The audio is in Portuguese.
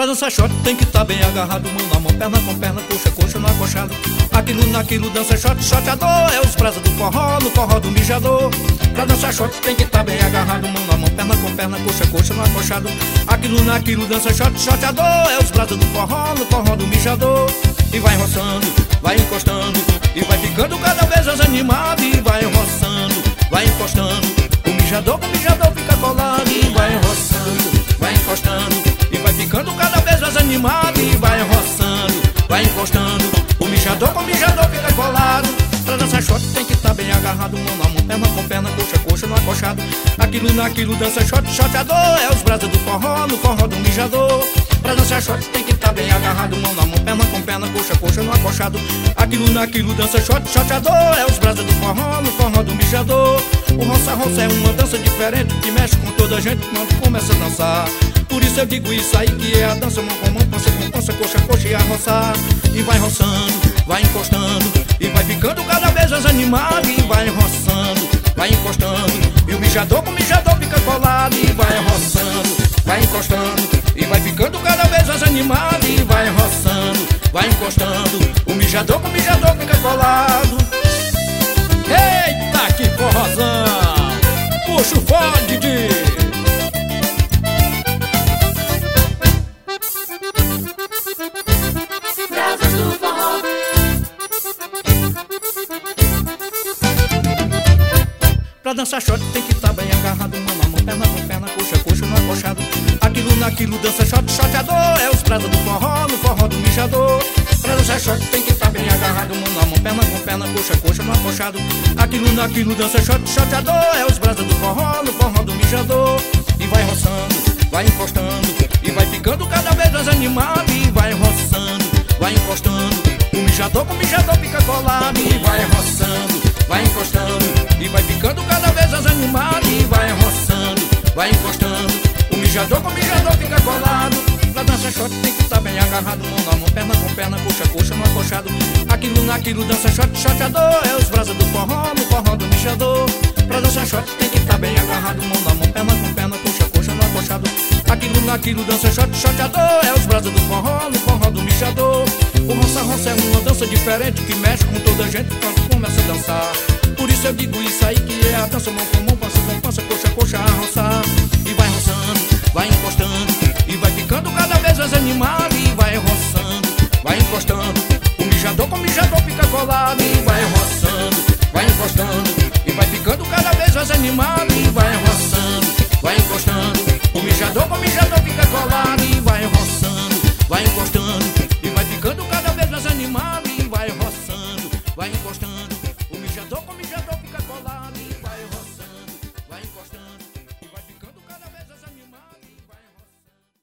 Pra dançar shot tem que estar bem agarrado, mão na mão, perna com perna, coxa, coxa no acochado. Aquilo naquilo dança shot, shoteador. É os brasa do forró, no forró do mijador. Pra dançar shot tem que estar bem agarrado, mão na mão, perna com perna, coxa, coxa no acochado. Aquilo naquilo dança shot, shoteador. É os brasa do forró, no forró do mijador. E vai roçando, vai encostando, e vai ficando cada vez mais animado. E vai roçando, vai encostando, o mijador fica colado. E vai roçando, vai encostando, e vai ficando cada vez mais animado. E vai roçando, vai encostando, o mijador fica colado. Pra dançar shot tem que estar bem agarrado, mão na mão, perna com perna, coxa, coxa no acochado. Aquilo naquilo dança shot, shoteador. É os brasa do forró, no forró do mijador. Pra dançar shot tem que estar bem agarrado, mão na mão, perna com perna, coxa, coxa no acochado. Aquilo naquilo dança shot, shoteador. É os brasa do forró, no forró do mijador. O roça-roça é uma dança diferente que mexe com toda a gente quando começa a dançar. Por isso eu digo isso aí que é a dança mão com mão, pança com pança, coxa, coxa e a roçar. E vai roçando, vai encostando, e vai ficando cada vez mais animado. E vai roçando, vai encostando, e o mijador fica colado. E vai roçando, vai encostando, e vai ficando cada vez mais animado. E vai roçando, vai encostando, o mijador fica colado. Eita, que forrozão! Puxa o fone, Didi! Brasas do forró. Pra dançar shot tem que estar bem agarrado, mão na mão, perna com perna, coxa, coxa no acochado. Aquilo naquilo dança shot, shoteador. É os brasa do forró, no forró do mijador. Pra dançar shot tem que estar bem agarrado, mão na mão, perna com perna, coxa, coxa no acochado. Aquilo naquilo dança shot, shoteador. É os brasa do forró, no forró do mijador. E vai roçando, vai encostando, e vai ficando cada vez mais animado. E vai roçando, vai encostando, o mijador fica colado. E vai roçando, vai encostando, e vai ficando cada vez mais animado. E vai roçando, vai encostando, o mijador fica colado. Pra dançar shot tem que estar bem agarrado, mão na mão, perna com perna, coxa, coxa no acochado. Aquilo naquilo dança shot, shoteador. É os brasa do forró, no forró do mijador. Pra dançar shot tem que estar bem agarrado, mão na mão, perna com perna, coxa, coxa no acochado. Aquilo naquilo dança shot, shoteador. É os brasa do forró, no forró do mijador. O roça-roça é uma dança diferente que mexe com toda a gente quando começa a dançar. Por isso eu digo isso aí que é a dança mão com mão, pança com pança, coxa, coxa a roçar. E vai roçando, vai encostando, e vai ficando cada vez mais animado. E vai roçando, vai encostando, o mijador fica colado. E vai roçando, vai encostando, e vai ficando cada vez mais animado. E vai roçando, vai encostando, o mijador fica colado. E vai roçando, vai encostando, e vai ficando cada vez mais animado. E vai roçando, vai encostando,